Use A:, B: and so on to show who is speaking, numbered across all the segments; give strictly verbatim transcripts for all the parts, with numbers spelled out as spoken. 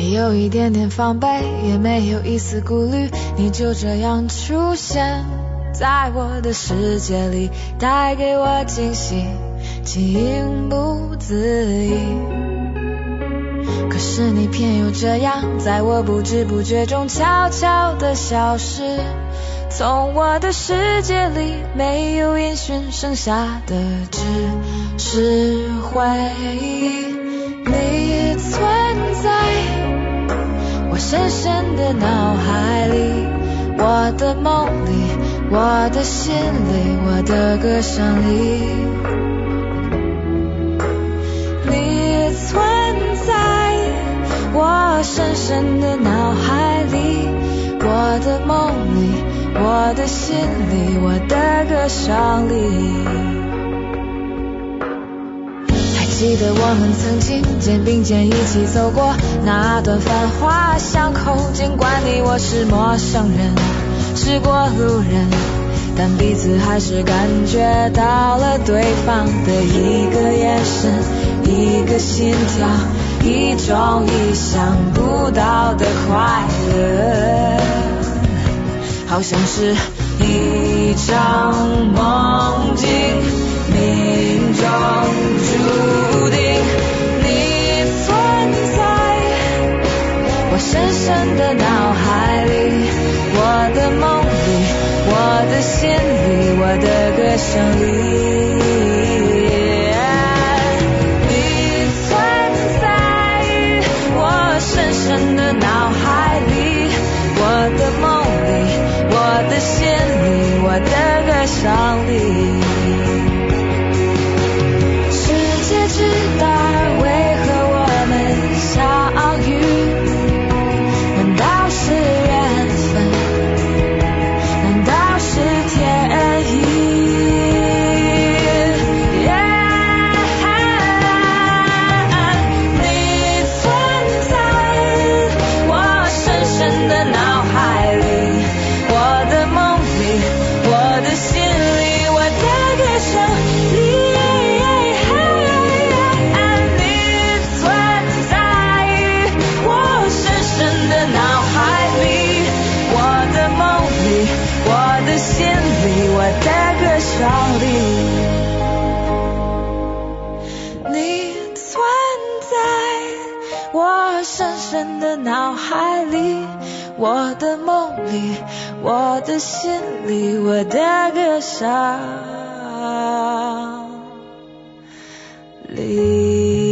A: 没有一点点防备，也没有一丝顾虑，你就这样出现在我的世界里，带给我惊喜，情不自已。可是你偏又这样，在我不知不觉中悄悄地消失，从我的世界里没有音讯，剩下的只是回忆。你存在我深深的脑海里，我的梦里，我的心里，我的歌声里。你存在我深深的脑海里，我的梦里，我的心里，我的歌声里。记得我们曾经肩并肩一起走过那段繁华巷口，尽管你我是陌生人，是过路人，但彼此还是感觉到了对方的一个眼神，一个心跳，一种意想不到的快乐，好像是一场梦境，命中注定。你存在我深深的脑海里，我的梦里，我的心里，我的歌声里。你存在我深深的脑海里，我的梦里，我的心里，我的歌声里。知道为何我们相遇，难道是缘分，难道是天意、yeah, 你存在我深深的脑海里，我的梦里，我的心里，我的歌声里。心里，我的歌声里，你存在我深深的脑海里，我的梦里，我的心里，我的歌声里。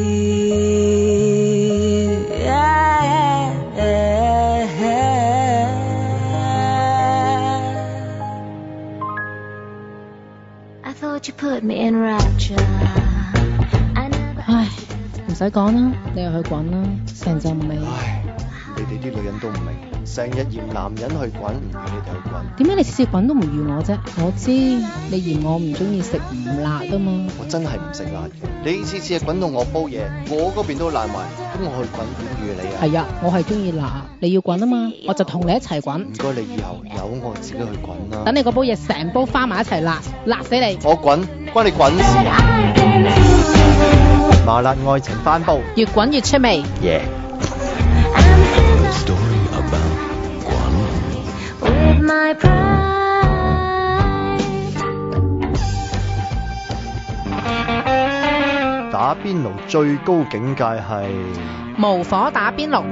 B: 唉，唔使講啦，你又去滾啦，成陣味。
C: 唉，你哋啲女人都唔明，成日嫌男人去滾，唔要你哋去滾。
B: 點解你次次滾都唔要我啫？我知你嫌我唔中意食唔辣啊嘛。
C: 我真係唔食辣嘅，你次次係滾到我煲嘢，我嗰邊都爛埋，咁我去滾點預你啊？係
B: 啊，我係中意辣，你要滾啊嘛，我就同你一齊滾。唔
C: 該，你以後由我自己去滾啦。
B: 等你嗰煲嘢成煲翻埋一齊辣，辣死你！
C: 我滾，關你滾事啊！麻辣愛情翻煲，
B: 越滾越出味。
C: 耶、yeah.打邊爐最高境界係
B: 無火打邊爐。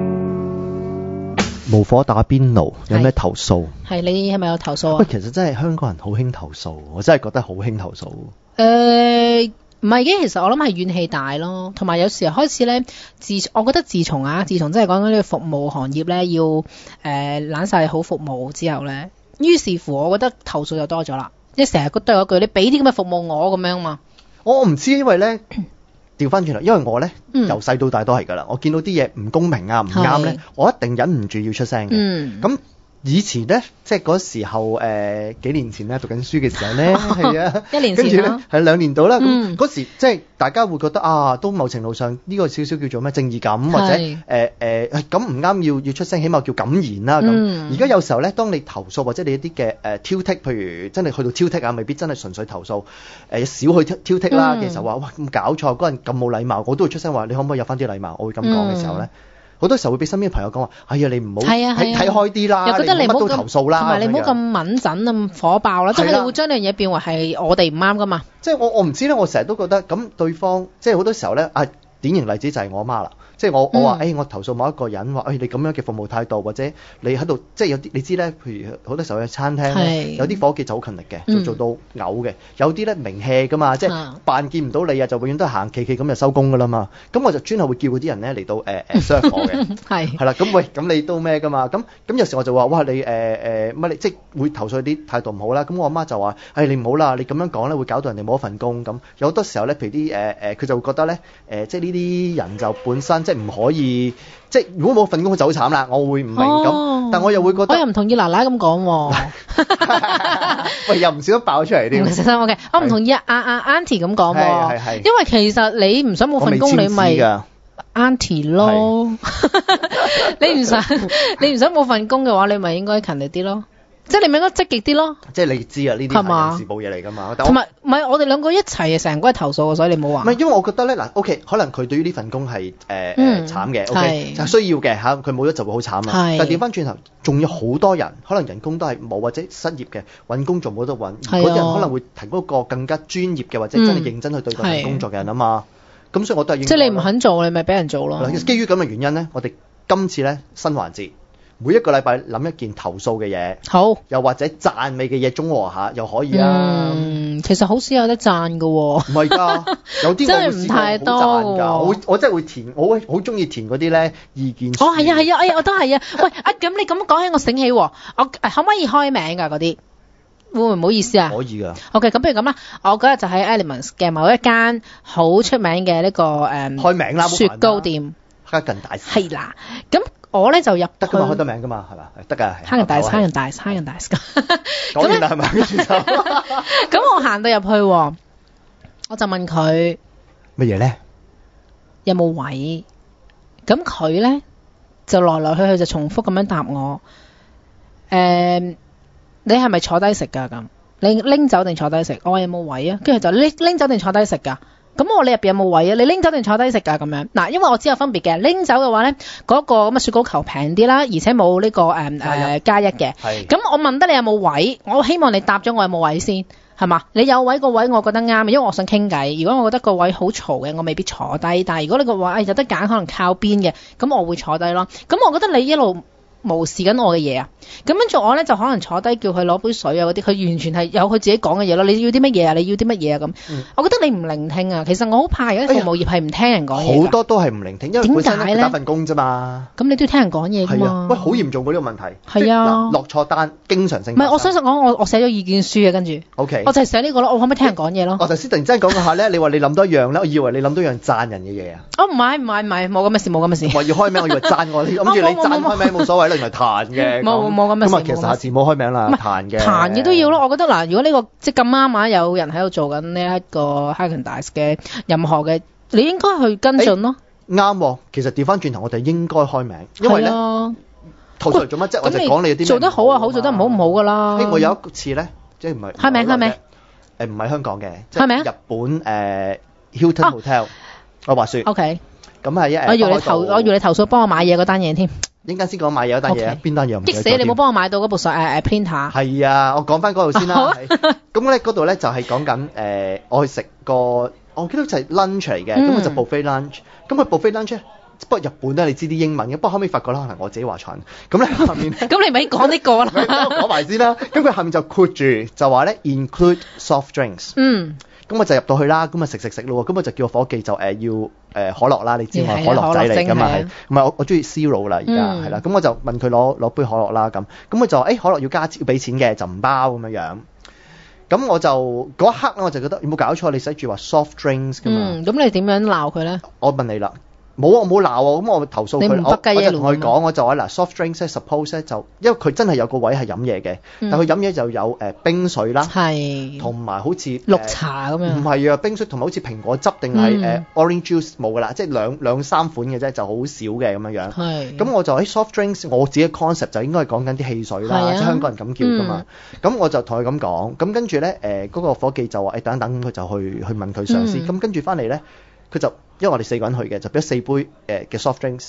C: 無火打邊爐有咩投訴？
B: 係你係咪有投訴啊？
C: 喂，其實真係香港人好興投訴，我真係覺得好興投訴。
B: 誒唔係嘅，其實我諗係怨氣大咯，同埋有，有時候開始咧，自我覺得自從啊，自從真係講緊呢個服務行業咧，要誒攬晒好服務之後咧，於是乎我覺得投訴就多咗啦，即係成日都係嗰句，你俾啲咁嘅服務我咁樣嘛。
C: 我唔知，因為咧調翻轉頭，因為我咧由細到大都係㗎啦，我見到啲嘢唔公平啊、唔啱咧，我一定忍唔住要出聲嘅。嗯，咁。以前咧，即係嗰時候誒、呃、幾年前咧讀緊書嘅時候咧，係啊，
B: 一年前
C: 跟住咧係兩年到啦。咁嗰、嗯、時即係大家會覺得啊，都某程度上呢個少少叫做咩正義感，或者誒誒咁唔啱要要出聲，起碼叫敢言啦。咁而家有時候咧，當你投訴或者你一啲嘅誒挑剔，譬如真係去到挑剔啊，未必真係純粹投訴，誒、呃、少去挑剔啦嘅時候話，哇咁搞錯，嗰人咁冇禮貌，我都會出聲話，你可唔可以有翻啲禮貌？我會咁講嘅時候咧。 好多時候會俾身邊嘅朋友講話，哎呀你唔好睇睇
B: 啊
C: 開啲啦，
B: 又覺得你唔好
C: 乜都投訴啦，
B: 同埋你唔好咁敏陣咁火爆啦，即係佢哋會將呢樣嘢變為係我哋唔啱噶嘛。
C: 即係我我唔知咧，我成日都覺得咁對方即係好多時候咧啊，典型例子就係我阿媽啦。即係我我話誒、欸，我投訴某一個人話誒、欸，你咁樣嘅服務態度，或者你喺度即係有啲你知咧，譬如好多時候喺餐廳咧，有啲伙計就好勤力嘅，就做到嘔嘅；有啲咧名氣噶嘛，即係扮見唔到你啊，就永遠都係行企企咁就收工噶啦嘛。咁我就專係會叫嗰啲人咧嚟到誒誒 serve 我嘅，係係啦。咁喂，咁你都咩噶嘛？咁咁有時我就話哇，你誒誒乜你即係會投訴啲態度唔好啦。咁我阿媽就話誒、欸、你唔好啦，你咁樣講咧會搞到人哋冇一份工。咁有好多時候咧，譬如啲誒誒佢就會覺得咧誒、呃、即係呢啲人就本身即係唔可以，即係如果冇份工就好慘啦，我會唔明咁、哦，但我又會覺得，
B: 我又唔同意奶奶咁講喎。
C: 喂，又唔少得爆出嚟啲。
B: 唔小心 OK， 我唔同意阿阿阿 Auntie 咁講喎，因為其實你唔想冇份工，你咪 Auntie 咯。你唔想你唔想冇份工嘅話，你咪應該勤力啲咯。即係你咪應該積極啲咯。即係你知啊，呢啲係人事部嘢嚟㗎嘛。同埋唔係我哋兩個一齊成日都係投訴，所以你冇話。唔係因為我覺得咧嗱 ，OK， 可能佢對於呢份工係誒誒慘嘅 ，OK 就需要嘅嚇，佢冇咗就會好慘啊。但係調翻轉頭，仲有好多人可能人工都係冇或者失業嘅，揾工仲冇得揾，嗰啲人可能會提供一個更加專業嘅或者真係認真去對待份工作嘅人啊嘛。咁所以我都係應該。即係你唔肯做，你咪俾人做咯。基於咁嘅原因咧，我哋今次咧新環節。每一個禮拜諗一件投訴嘅嘢，好，又或者讚美嘅嘢中和下又可以啊。嗯，其實好少有得讚㗎喎。唔係㗎，有啲真係唔太多㗎。我我真係會填，我好中意填嗰啲咧意見書。哦，係啊係啊，哎呀我都係啊。喂啊，咁你咁講起我醒起喎，我可唔可以開名㗎嗰啲？會唔會唔好意思啊？可以㗎。OK，咁不如咁啦，我嗰日就喺 Elements 嘅某一間好出名嘅呢個誒開名啦，雪糕店。哈根達斯。係啦，咁。我咧就入得㗎嘛，開得名㗎嘛，係嘛？得㗎，係。哈根達斯，哈根達斯，哈根達斯。講完啦係咪？咁我行到入去，我就問佢乜嘢咧？有冇位？咁佢咧就來來去去就重複咁樣答我。誒，你係咪坐低食㗎？咁你拎走定坐低食？我話有冇位啊？跟住就拎拎走定坐低食㗎？咁我你入邊有冇位啊？你拎走定坐低食㗎咁樣？嗱，因為我知有分別嘅。拎走嘅話咧，嗰、那個咁嘅雪糕球平啲啦，而且冇呢、這個誒誒加一嘅。係。咁我問得你有冇位？我希望你答咗我有冇位先，係嘛？你有位個位我覺得啱，因為我想傾偈。如果我覺得個位好嘈嘅，我未必坐低。但係如果你個位有得揀，可能靠邊嘅，咁我會坐低咯。咁我覺得你一路無視緊我嘅嘢啊，咁跟住我咧就可能坐低叫佢攞杯水啊嗰啲，佢完全係有佢自己講嘅嘢咯。你要啲乜嘢啊？你要啲乜嘢啊？咁、嗯，我覺得你唔聆聽啊。其實我好怕而家服務業係唔聽人講嘢。好多都係唔聆聽，因為本身咧打份工啫嘛。咁你都要聽人講嘢㗎嘛？啊、喂，好嚴重㗎呢個問題。係啊，落錯單經常性。唔係，我相信講我我寫咗意見書嘅跟住。O K。我就係寫呢個咯，我可唔可以聽人講嘢咯？我頭先突然之間講嗰下咧，你話你諗多樣咧，我以為你諗多樣讚人嘅嘢啊。哦，唔係唔係唔係，冇咁嘅事，冇咁嘅事。我要開名，我以為讚我，你諗住你讚開名冇所謂啦，原來彈嘅。冇冇咁嘅事。咁啊，其實下次冇開名啦，彈嘅。彈嘅都要咯，我覺得嗱，如果呢、這個即係咁啱啊，有人喺度做緊呢一個 哈根達斯嘅任何嘅，你應該去跟進咯。啱、欸，其實調翻轉頭，我哋應該開名，因為咧，投訴嚟做乜啫？我就講你有啲做得好啊，好做得唔好唔好噶啦。我有一次咧，即係唔係開名開名，誒唔係香港嘅，開名日本誒、呃、Hilton Hotel，、啊、我話說。O K。咁係一，我要你投，我要你投訴幫我買嘢嗰單嘢添。應該先講買嘢嗰單嘢，邊單嘢唔記得咗。激死你冇幫我買到嗰部誒誒 printer。係啊，我講翻嗰度先啦。咁咧嗰度咧就係講緊誒，我去食個，我記得就係 lunch 嚟嘅，咁、嗯、我就 buffet lunch。咁佢 buffet lunch，不過日本咧你知啲英文嘅，不過後尾發覺啦，可能我自己話錯。咁咧下面，咁你咪講呢個啦。我講埋先啦。咁佢下面就括住就話咧 include soft drinks。嗯。咁我就入到去啦，咁啊食食食咯，咁我就叫個夥計就誒、呃、要誒、呃、可樂啦，你知我係可樂仔嚟㗎嘛，係唔係我我中意 zero 啦而家係啦，咁我就問佢攞攞杯可樂啦，咁咁佢就誒、欸、可樂要加要俾錢嘅，就唔包咁樣樣。咁我就嗰一刻咧，我就覺得有冇搞錯？你寫住話 soft drinks 㗎嘛？嗯，咁你點樣鬧佢咧？我問你啦。冇啊，我冇鬧喎，咁我投訴佢，我我就同佢講，我就話嗱 soft drinks 咧 suppose 咧就，因為佢真係有個位係飲嘢嘅，但佢飲嘢就有誒、呃、冰水啦，同埋好似綠茶咁樣，唔係啊，冰水同埋好似蘋果汁定係誒 orange juice 冇噶啦，即係兩兩三款嘅啫，就好少嘅咁樣樣。係，咁我就喺 soft drinks，我自己嘅 concept 就應該係講緊啲汽水啦，即係香港人咁叫噶嘛。咁、嗯、我就同佢咁講，咁跟住咧誒嗰個夥計就話誒、欸、等等，佢就去去問佢上司，咁、嗯、跟住翻嚟咧。佢就因為我哋四個人去嘅，就俾咗四杯誒嘅 soft drinks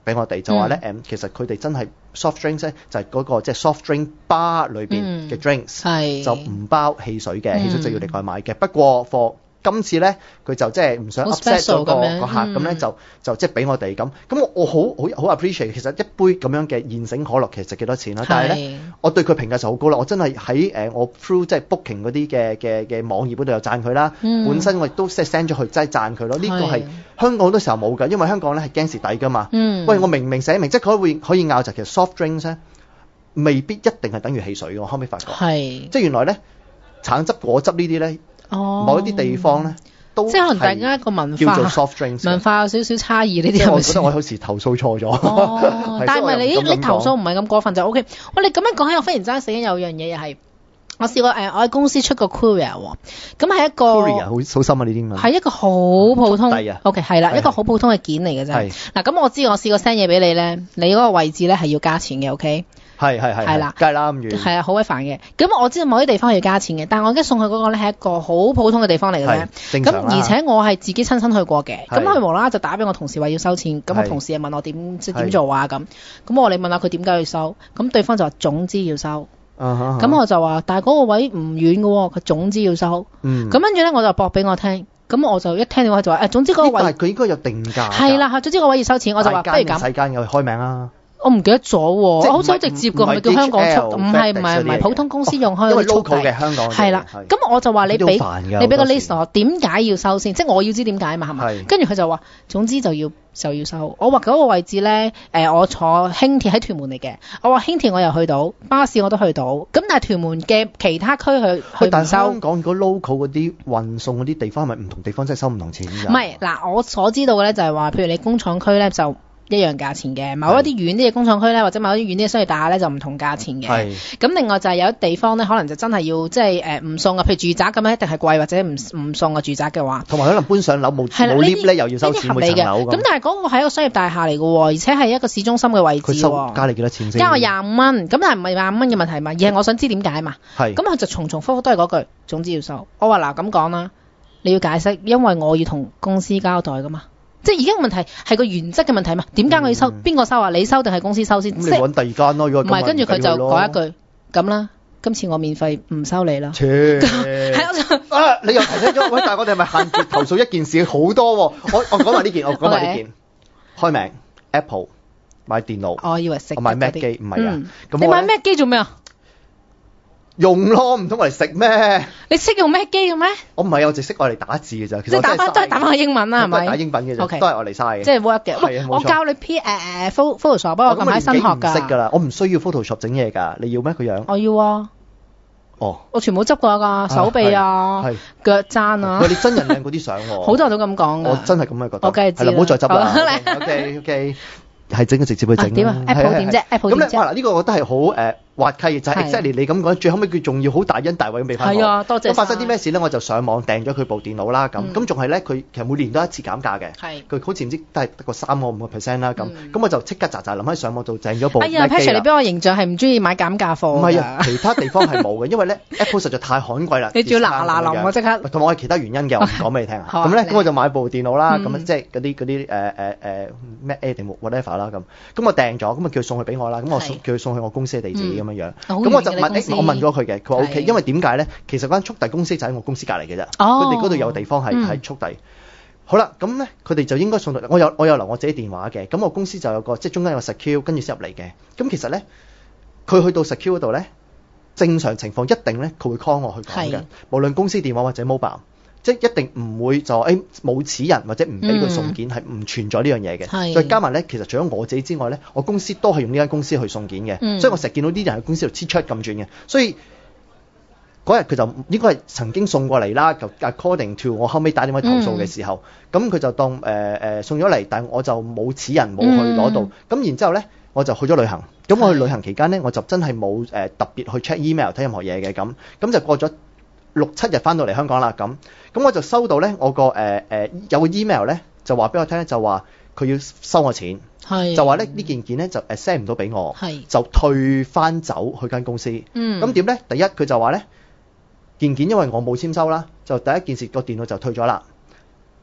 C: 俾我哋，就話咧誒，其實佢哋真係 soft drinks 咧就係嗰個即係 soft drink bar 裏邊嘅 drinks，
B: 係
C: 就唔包汽水嘅，汽水就要另外買嘅。不過 for今次咧，佢就即係唔想 upset 咗個個客，咁咧就就即係俾我哋咁。咁我我好好好 appreciate，其實一杯咁樣嘅現成可樂其實值幾多錢啦？但係咧，我對佢評價就好高啦。我真係喺誒我 through 即係 booking 嗰啲嘅嘅嘅網頁嗰度又讚佢啦。本身我亦都即係 send 咗去，真係讚佢咯。呢個係香港好多時候冇㗎，因為香港咧係驚蝕底㗎嘛。喂，我明明寫明，即係佢會可以拗就其實 soft drinks 咧未必一定係等於汽水嘅。我後尾發覺，即係原來咧橙汁、果汁呢啲咧。哦，某一啲地方咧，都
B: 即係可能大家個文化
C: 叫做 soft drinks，文
B: 化有少少差異呢啲。
C: 即我覺得我有時投訴錯咗。
B: 哦，但係唔係你你投訴唔係咁過分就 O K。喂，你咁樣講起，我忽然之間醒起有樣嘢又係，我試過誒，我喺公司出個 courier 喎，咁係一個
C: courier 好好深啊呢啲英文。
B: 係一個好普通。
C: 係啊。
B: O K 係啦，一個好普通嘅件嚟嘅啫。係。嗱咁我知我試過 send 嘢俾你咧，你嗰個位置咧係要加錢嘅 O K。
C: 係係係，係啦，梗係啦咁遠。係
B: 啊，好鬼煩嘅。咁我知道某啲地方要加錢嘅，但係我而家送去嗰個咧係一個好普通嘅地方嚟嘅啫。
C: 正常啦。
B: 咁而且我係自己親身去過嘅。咁佢無啦啦就打俾我同事話要收錢，咁我同事又問我點即係點做啊咁。咁我你問下佢點解要收，咁對方就話總之要收。咁、uh-huh. 我就話，但係嗰個位唔遠嘅喎，佢總之要收。咁跟住咧我就駁俾我聽。咁我就一聽電話就話誒，總之嗰個位。但係佢
C: 應該有定價。
B: 係啦，總之嗰個位要收錢，我就話不如咁。
C: 細間有開名啊。
B: 我唔記得咗喎，好似好直接㗎，係咪叫香港出？唔係唔係唔係普通公司用開嗰啲速遞嘅香港。係啦，咁我就話你俾你俾個 list 我，點解要收先？即係我要知點解嘛，係咪？跟住佢就話，總之就要就要收。我話嗰個位置咧，誒我坐輕鐵喺屯門嚟嘅，我話輕鐵我又去到，巴士我都去到，咁但係屯門嘅其他區去去唔收。但係香港如果 local 嗰啲運送嗰啲地方係咪唔同地方即係收唔同錢㗎？唔係嗱，我所知道嘅咧就係話，譬如你工廠區咧就一樣價錢嘅，某一啲遠啲嘅工廠區咧，或者某一啲遠啲嘅商業大廈咧，就唔同價錢嘅。咁另外就係有啲地方咧，可能就真係要即係誒唔送啊，譬如住宅咁樣一定係貴，或者唔唔送啊住宅嘅話。同埋可能搬上樓冇冇 lift 咧，又要收錢每層樓咁。咁但係嗰個係一個商業大廈嚟嘅喎，而且係一個市中心嘅位置喎。佢收加你幾多錢先？加我廿五蚊，咁但係唔係廿五蚊嘅問題嘛，而係我想知點解嘛。係。咁佢就重重複複都係嗰句，總之要收。我話嗱咁講啦，你要解釋，因為我要同公司交代噶嘛。即係而家個問題係個原則嘅問題嘛？點解我要收？邊、嗯、個收啊？你收定係公司收先？咁你揾第二間咯。如果唔係，跟住佢就講一句咁啦。今次我免費唔收你啦。切啊！你又提醒咗喂，但係我哋係咪限住投訴一件事好多、啊？我我講埋呢件，我講埋呢件。開名 Apple 買電腦。我以為食。我買 Mac 機，唔係啊。咁、嗯、你買 Mac 機做咩啊？用咯，唔通我嚟食咩？你識用咩機嘅咩？我唔係，我淨識我嚟打字嘅咋。其實即係打翻都係打翻個英文啦，係咪？打英文嘅啫，okay. 都係我嚟嘥嘅。即係 work 嘅。係啊，冇錯。我教你 P 誒誒 Photoshop，不過近排新學㗎。識㗎啦，我唔需要 Photoshop 整嘢㗎。你要咩個樣？我要啊。哦。我全部執過㗎，手臂啊，係腳踭啊。喂，你真人靚嗰啲相喎。好多人都咁講㗎。我真係咁樣覺得。我梗係知啦。係啦，唔好再執啦。OK OK。係整嘅直接去整。點啊 ？Apple 點啫 ？Apple 點啫？咁咧，嗱呢個我覺得係好誒滑稽嘅，就係 exactly 你咁講，最後尾佢仲要好大恩大惠咁俾翻我。係啊，多謝。咁發生啲咩事咧？我就上網訂咗佢部電腦啦，咁咁仲係咧，佢其實每年都一次減價嘅。係。佢好似唔知都係得個三個五個 percent 啦，咁咁我就即刻喳喳臨喺上網度訂咗部。哎呀 Patrick 你俾我形象係唔中意買減價貨。唔係啊，其他地方係冇嘅，因為咧 Apple 實在太罕貴啦。你仲要嗱嗱臨我即刻。同埋我係其他原因嘅，我唔講俾你聽啊。咁咧，咁我就買部電腦啦，咁即係嗰啲嗰啲誒誒誒 Mac Air 定 whatever 啦，咁咁我訂咗，咁啊叫佢送去俾我啦，咁我送叫佢送去我公司嘅地址咁樣樣，咁我就問，我問咗佢嘅，佢話 OK，因為點解咧？其實間速遞公司就喺我公司隔離嘅啫，佢哋嗰度有地方係喺速遞。好啦，咁咧佢哋就應該送到，我有我有留我自己電話嘅，咁我公司就有個即係中間有個 secure 跟住先入嚟嘅，咁其實咧佢去到 secure 嗰度咧，正常情況一定咧佢會 call 我去講嘅，無論公司電話或者 mobile。即係一定唔會就誒冇此人或者唔俾佢送件係唔、嗯、存在呢樣嘢嘅。再加埋咧，其實除咗我自己之外咧，我公司都係用呢間公司去送件嘅、嗯，所以我成日見到啲人喺公司度黐出咁轉嘅。所以嗰日佢就應該係曾經送過嚟啦。就 according to 我後尾打電話投訴嘅時候，咁、嗯、佢就當誒誒、呃、送咗嚟，但係我就冇此人冇去攞到。咁、嗯、然之後咧，我就去咗旅行。咁我去旅行期間咧，我就真係冇誒特別去 check email 睇任何嘢嘅。咁咁就過咗六七日翻到嚟香港啦，咁咁我就收到咧，我個誒誒有個 email 咧，就話俾我聽咧，就話佢要收我錢，就話咧呢件件咧就誒 send 唔到俾我，就退翻走去間公司。咁點咧？第一佢就話咧件件因為我冇簽收啦，就第一件事個電腦就退咗啦。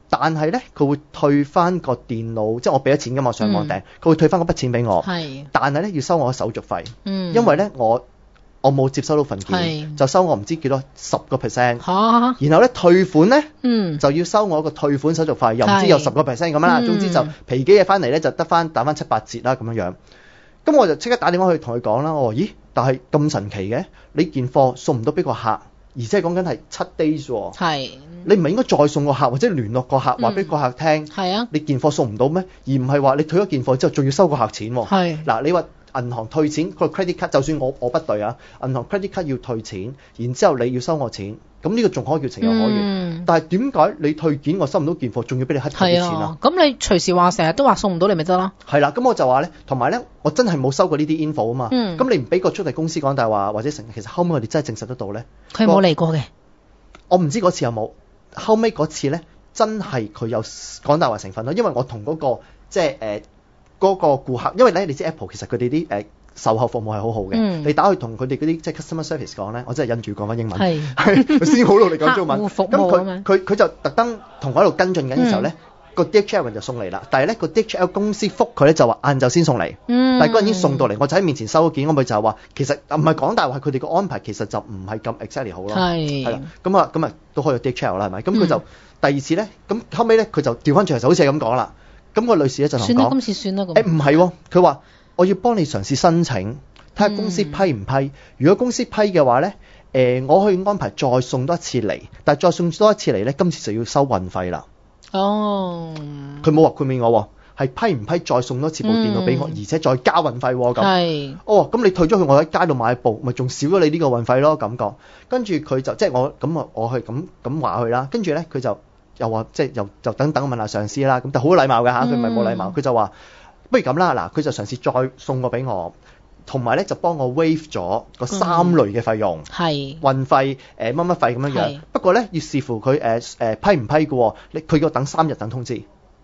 C: 但係咧佢會退翻個電腦，即係我俾咗錢㗎嘛，我上網訂，佢、嗯、會退翻嗰筆錢俾我。係。但係咧要收我手續費。嗯。因為咧我我冇接收到份件，就收我唔知幾多十個 percent。嚇。然後咧退款咧，嗯，就要收我一個退款手續費，又唔知有十個 percent 咁啦。總之就皮幾嘢翻嚟咧就得翻打翻七八折啦咁樣樣。咁我就即刻打電話去同佢講啦。我話咦，但係咁神奇嘅，你件貨送唔到俾個客。而且講緊係七 days 喎，係你唔係應該再送個客或者聯絡個客話俾個客聽，係啊，你件貨送唔到咩？而唔係話你退咗件貨之後仲要收個客錢喎。係嗱，你話銀行退錢個 credit card，就算我我不對啊，銀行 credit card 要退錢，然之後你要收我錢，咁呢個仲可以叫情有可原。嗯、但係點解你退件我收唔到件貨，仲要俾你黑退啲錢啊？
B: 咁你隨時話成日都話送唔到你咪得咯？
C: 係啦，咁我就話咧，同埋咧，我真係冇收過呢啲 info 啊嘛。咁、嗯、你唔俾個速遞公司講大話，或者成其實後尾我哋真係證實得到咧。
B: 佢冇嚟過嘅。
C: 我唔知嗰次有冇，後尾嗰次咧真係佢有講大話成分咯，因為我同嗰、嗰個即係誒嗰個顧客，因為咧你知 Apple 其實佢哋啲誒售後服務係好好嘅，嗯、你打去同佢哋嗰啲即係 customer service 講咧，我真係忍住講翻英文，係係先好努力講中文。咁佢佢佢就特登同我喺度跟進緊嘅時候咧。嗯個 D H L 就送嚟啦，但係咧個 D H L 公司覆佢咧就話晏晝先送嚟，嗯、但係嗰陣已經送到嚟，我就喺面前收咗件，我咪就係話其實唔係講大話，佢哋個安排其實就唔係咁 exactly 好咯，係係啦，咁啊咁啊都開咗 D H L 啦，係咪？咁佢就、嗯、第二次咧，咁後尾咧佢就調翻轉嚟就好似係咁講啦，咁、個女士咧就同我講，算啦，今次算啦咁。誒唔係喎，佢話我要幫你嘗試申請，睇下公司批唔批，嗯、如果公司批嘅話咧，誒、呃、我可以安排再送多一次嚟，但係再送多一次嚟咧，今次就要收運費啦。哦，佢冇話豁免我，係批唔批再送多次部電腦俾我，嗯、而且再加運費咁。係，哦，咁你退咗去我喺街度買部，咪仲少咗你呢個運費咯？感覺，跟住佢就即係我咁啊，我去咁咁話佢啦。跟住咧，佢就又話即係又就等等問下上司啦。咁但係好禮貌嘅嚇，佢唔係冇禮貌，佢就話不如咁啦，嗱，佢就嘗試再送個俾我。同埋咧就幫我 waive 咗個三類嘅費用，係、嗯、運費誒乜乜費咁樣樣。不過咧要視乎佢誒誒批唔批嘅喎，你佢要等三日等通知。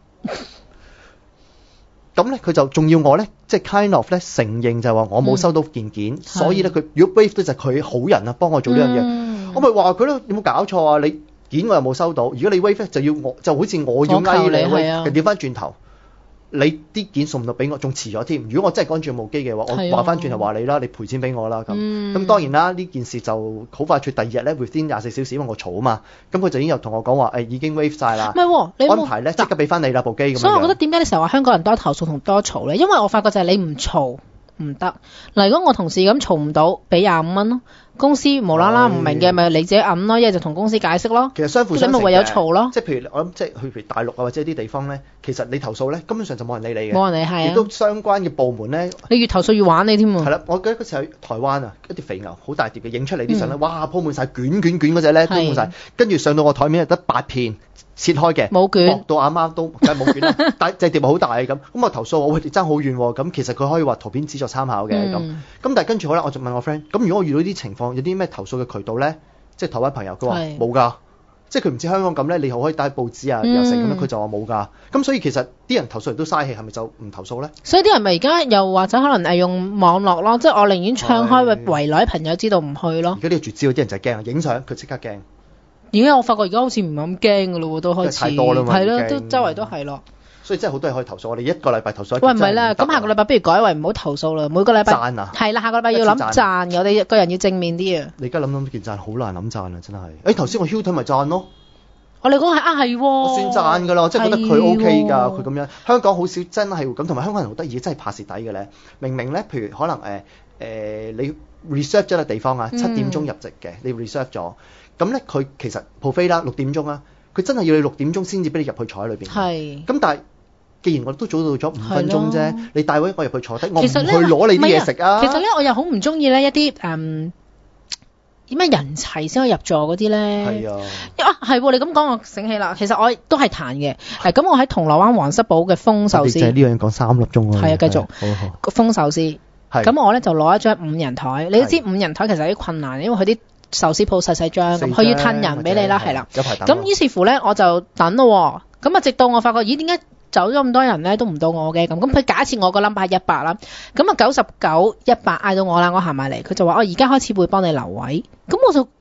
C: 咁咧佢就仲要我咧即係 kind of 咧承認就係話我冇收到件件，嗯、所以咧佢如果 waive 咧就係佢好人啊，幫我做呢樣嘢。嗯、我咪話佢咯，有冇搞錯啊？你件我又冇收到，如果你 waive 就要我就好似我要嗌你 waive，就調翻轉頭。你啲件送唔到俾我，仲遲咗添。如果我真係趕住冇機嘅話，我話翻轉頭話你啦，你賠錢俾我啦咁。咁、嗯、當然啦，呢件事就好快脆。第二日咧 within 廿四小時，因為我嘈啊嘛，咁佢就已經有同我講話誒已經 waive 晒啦。唔係喎，你安排咧即刻俾翻你啦部機咁。
B: 所以我覺得點解你成日話香港人多投訴同多嘈咧？因為我發覺就係你唔嘈唔得。嗱，如果我同事咁嘈唔到，俾廿五蚊咯。公司無啦啦唔明嘅，咪你自己揞咯，一係就同公司解釋咯。
C: 其實相輔相成嘅，
B: 你咪唯有嘈咯。
C: 即係譬如我諗，即係去譬如大陸啊，或者啲地方咧，其實你投訴咧，根本上就冇人理你嘅。
B: 冇人理係啊。亦
C: 都相關嘅部門咧，
B: 你越投訴越玩你添喎。
C: 係啦，我記得嗰時喺台灣啊，一碟肥牛好大碟嘅，影出嚟啲相咧，哇鋪滿晒卷卷卷嗰隻咧，鋪滿晒，跟住上到我台面係得八片切開嘅，
B: 冇卷，
C: 薄到阿媽都梗係冇卷啦。但隻碟好大咁，咁我投訴我喂爭好遠喎，咁其實佢可以話圖片只作參考嘅咁。咁、嗯、但係跟住好啦，我就問我 friend，咁如果我遇到啲情況，有啲咩投訴嘅渠道咧？即係台灣朋友，佢話冇㗎，即係佢唔似香港咁咧，你又可以帶報紙啊，又成咁樣，佢就話冇㗎。咁所以其實啲人投訴嚟都嘥氣，係咪就唔投訴咧？
B: 所以啲人咪而家又或者可能係用網絡咯，即係我寧願唱開圍內朋友知道唔去咯。
C: 而家呢個絕招，啲人就係驚啊，影相佢即刻驚。
B: 而家我發覺而家好似唔係咁驚㗎咯，都開始太多啦嘛，係咯，都周圍都係咯。
C: 所以真係好多人可以投訴，我哋一個禮拜投訴一次。
B: 喂，唔係啦，咁下個禮拜不如改為唔好投訴啦，每個禮拜讚啊，係啦，下個禮拜要諗讚，我哋個人要正面啲啊。
C: 你而家諗諗件讚，好難諗讚啊，真係。誒頭先我 Hilton 咪讚咯，
B: 我哋講係啊係喎，
C: 我算讚㗎啦，我真係覺得佢 OK 㗎，佢咁樣。香港好少真係會咁，同埋香港人好得意，真係怕蝕底嘅咧。明明咧，譬如可能誒誒、呃呃、你 reserve 咗個地方啊，七點鐘入席嘅，你 reserve 咗，咁咧佢其實 buffet 啦，六點鐘啊，佢真係要你六點鐘先至俾你入去坐喺裏邊。係。咁但係既然我都早到咗五分鐘啫，你帶位我入去坐低，我唔去攞你啲嘢食啊。
B: 其實咧，我又好唔中意咧一啲誒點咩人齊先可以入座嗰啲咧。係啊。啊，係喎！你咁講我醒起啦。其實我都係彈嘅。係咁，我喺銅鑼灣皇室堡嘅豐壽司。就係呢樣講三粒鐘啊。係啊，繼續。好好。個豐壽司。係。咁我咧就攞一張五人台。你都知五人台其實有啲困難，因為佢啲壽司鋪細細張，咁佢要褪人俾你啦，係啦。有排等。咁於是乎咧，我就等咯。咁啊，直到我發覺，咦？點解走咗咁多人咧，都唔到我嘅咁，咁佢假設我個 number 係一百啦，咁啊九十九一百嗌到我啦，我行埋嚟，佢就話我而家開始會幫你留位，咁我就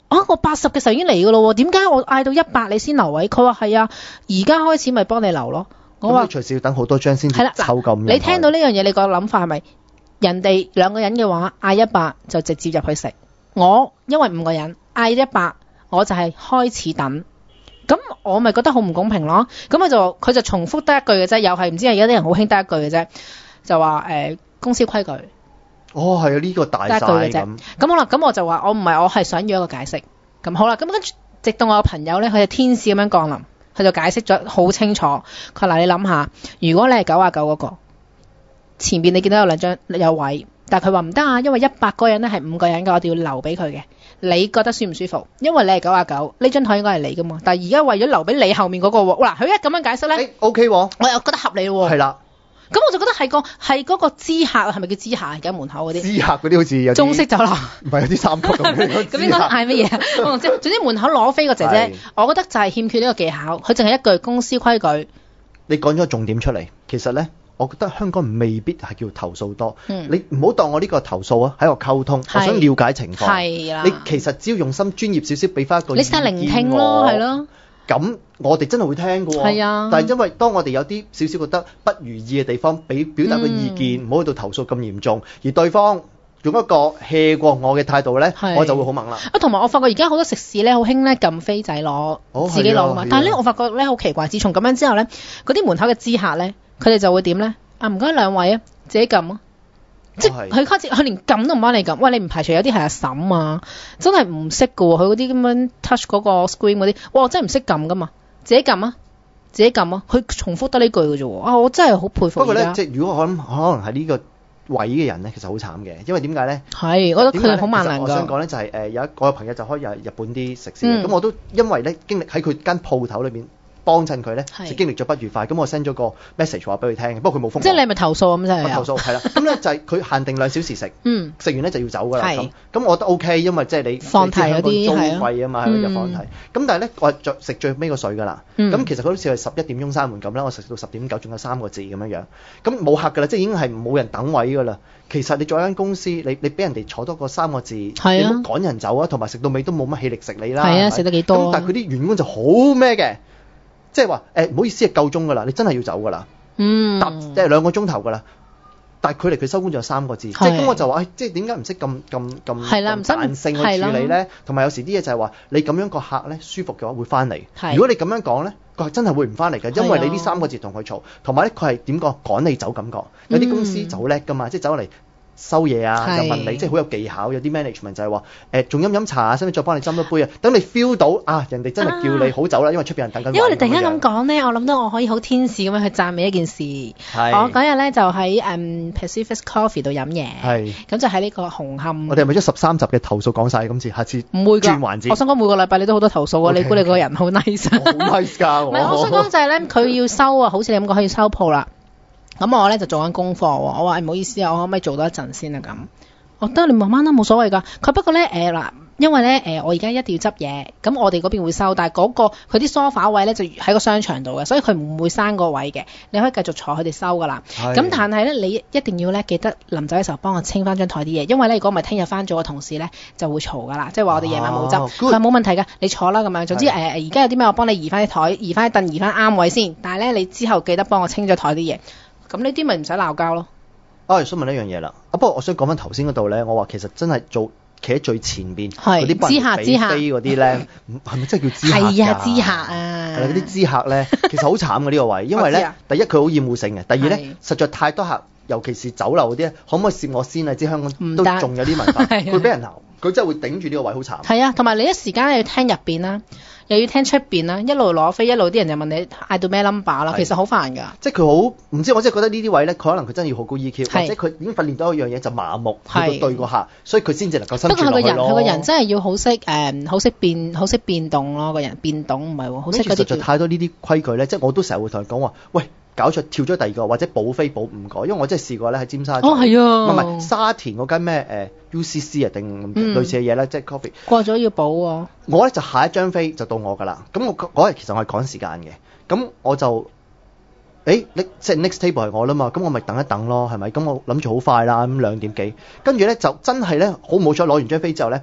B: 啊，我八十嘅時候已經嚟㗎咯喎，點解我嗌到一百你先留位？佢話係啊，而家開始咪幫你留咯。我話
C: 隨時要等好多張先至湊夠。
B: 你聽到呢樣嘢，你個諗法係咪人哋兩個人嘅話嗌一百就直接入去食？我因為五個人嗌一百，我就係開始等。咁我咪覺得好唔公平咯。咁佢就佢就重複得一句嘅啫，又係唔知係而家啲人好興得一句嘅啫，就話誒、呃、公司規矩。
C: 哦，係啊，呢、這個大晒咁。
B: 咁好啦，咁我就話我唔係，我係想要一個解釋。咁好啦，咁跟住直到我個朋友咧，佢係天使咁樣降臨，佢就解釋咗好清楚。佢話嗱，你諗下，如果你係九啊九嗰個，前邊你見到有兩張有位，但係佢話唔得啊，因為一百個人咧係五個人嘅，我哋要留俾佢嘅。你覺得舒唔舒服？因為你係九啊九，呢張台應該係你噶嘛。但係而家為咗留俾你後面嗰、那個喎，嗱，佢一咁樣解釋咧、
C: 欸、，OK 喎、哦，
B: 我又覺得合理喎。
C: 係啦。
B: 咁我就覺得係個係嗰個知客，係咪叫知客？而家門口嗰啲
C: 知客嗰啲好似有
B: 中式酒樓，
C: 唔係有啲三級咁樣。
B: 咁應該嗌乜嘢？我唔知。總之門口攞飛個姐姐，我覺得就係欠缺呢個技巧。佢淨係一句公司規矩。你
C: 講咗個重點出嚟，其實咧，我覺得香港未必係叫投訴多。
B: 嗯、
C: 你唔好當我呢個投訴啊，喺個溝通，我想了解情況。
B: 係啦。
C: 你其實只要用心專業少少，俾翻一個意見我。
B: 你試下聆聽咯，係咯。
C: 咁我哋真係會聽㗎喎，
B: 係啊，
C: 但係因為當我哋有啲少少覺得不如意嘅地方，俾表達個意見，唔好去到投訴咁嚴重，而對方用一個 hea 過我嘅態度咧，我就會好猛啦。
B: 啊，同埋我發覺而家好多食肆咧好興咧撳飛仔攞，哦、自己攞嘛。但係咧我發覺咧好奇怪，自從咁樣之後咧，嗰啲門口嘅知客咧，佢哋就會點咧？啊，唔該兩位啊，自己撳啊。即係佢開始，佢連撳都唔幫你撳。喂，你唔排除有啲係阿嬸啊，真係唔識㗎喎。佢嗰啲咁樣 touch 嗰個 screen 嗰啲，哇，真係唔識撳㗎嘛。自己撳啊，自己撳啊。佢重複得呢句㗎啫喎。啊，我真係好佩服。不過咧，
C: 即係如果我諗，可能係呢個位嘅人咧，其實好慘嘅，因為點解咧？
B: 係，我覺得佢哋好萬能㗎。
C: 我想講咧就係、是、誒有一個朋友就開日日本啲食肆嘅，咁、嗯、我都因為咧經歷喺佢間鋪頭裏邊。幫襯佢咧，就經歷咗不愉快，咁我 send 咗個 message 話俾佢聽，不過佢冇覆。即係你係咪投訴咁啫？我投訴係啦，咁咧就係佢限定兩小時食，嗯，食完咧就要走㗎啦。咁咁我覺得 OK，因為即係你放題嗰啲係租貴啊嘛，係咪有放題？咁但係咧我係食最尾個水㗎啦。咁、嗯、其實佢好似係十一點鐘閂門咁啦，我食到十點九，仲有三個字咁樣樣。咁冇客㗎啦，即係已經係冇人等位㗎啦。其實你做一間公司，你你俾人哋坐多個三個字，你唔好趕人走啊，同埋食到尾都冇乜氣力食你啦。係啊，食得幾多？咁但係佢啲員工就好咩嘅？即係話誒唔好意思，係夠鐘㗎啦，你真係要走㗎啦，嗯，搭即係兩個鐘頭㗎啦。但係佢離佢收工仲有三個字，即係咁我就話，即係點解唔識咁咁咁咁彈性去處理咧？同埋有時啲嘢就係話，你咁樣個客咧舒服嘅話會翻嚟。如果你咁樣講咧，個客真係會唔翻嚟嘅，因為你呢三個字同佢嘈，同埋咧佢係點講趕你走感覺。有啲公司就好叻㗎嘛，即係走嚟收嘢啊，就問你，即係好有技巧。有啲 management 就係話誒，仲飲飲茶啊，使唔使再幫你斟一杯啊？等你 feel 到啊，人哋真係叫你好走啦，啊，因為出邊人等緊。因為你突然間咁講咧，我諗到我可以好天使咁樣去讚美一件事。我嗰日咧就喺誒、um, Pacific Coffee 度飲嘢，咁就喺呢個紅磡。我哋係咪將十三集嘅投訴講晒？今次下次唔會轉環節。我想講每個禮拜你都好多投訴啊！ Okay. 你估你個人好 nice？好 nice 㗎！唔係，我想講就係咧，佢要收啊，好似你咁講，可以收鋪啦。咁我咧就做緊功課喎，我話唔好意思啊，我可唔可以做多一陣先啊？咁我得你慢慢啦，冇所謂㗎。佢不過咧誒嗱，因為咧誒、呃、我而家一定要執嘢，咁我哋嗰邊會收，但係嗰、嗰個佢啲 sofa 位咧就喺個商場度嘅，所以佢唔會閂個位嘅，你可以繼續坐佢哋收㗎啦。咁但係咧你一定要咧記得臨走嘅時候幫我清翻張台啲嘢，因為咧如果唔係聽日翻早嘅同事咧就會嘈㗎啦，即係話我哋夜晚冇執。佢話冇問題㗎，你坐啦咁樣。總之誒而家有啲咩我幫你移翻啲台，移翻啲凳，移翻啱位先。但係咧你之後記得幫我清咗台啲嘢。咁呢啲咪唔使鬧交咯。啊，我想問一樣嘢啦。啊，不過我想講翻頭先嗰度咧，我話其實真係做企喺最前邊嗰啲知客知客嗰啲咧，係咪真係叫知客？係啊，知客啊。係啦，嗰啲知客咧，其實好慘嘅呢個位，因為咧，第一佢好厭惡性嘅，第二咧實在太多客，尤其是酒樓嗰啲咧，可唔可以攝我先啊？知香港都仲有啲文化，會俾人鬧，佢真係會頂住呢個位，好慘。係啊，同埋你一時間要聽入邊啦。又要聽出邊啦，一路攞飛，一路啲人就問你嗌到咩 number 啦，其實好煩㗎。即係佢好唔知，我真係覺得呢啲位咧，佢可能佢真係要好高 E Q，或者佢已經訓練到一樣嘢就麻木去到對個客，所以佢先至能夠生存落去咯。不過佢個人，佢個人真係要好識誒，好識變，好識變動咯。個人變動唔係喎，好識嗰啲。其實就太多呢啲規矩咧，即係我都成日會同佢講話，喂，搞錯跳咗第二個，或者補飛補五個，因為我真係試過咧喺尖沙咀。哦，係啊。唔係唔係沙田嗰間咩誒 U C C 啊定類似嘅嘢咧，即係 coffee。過咗要補喎。我咧就下一張飛就到我㗎啦。咁我嗰日其實我係趕時間嘅，咁我就誒即係 next table 係我啦嘛，咁我咪等一等咯，係咪？咁我諗住好快啦，咁兩點幾，跟住咧就真係咧好冇彩攞完張飛之後咧，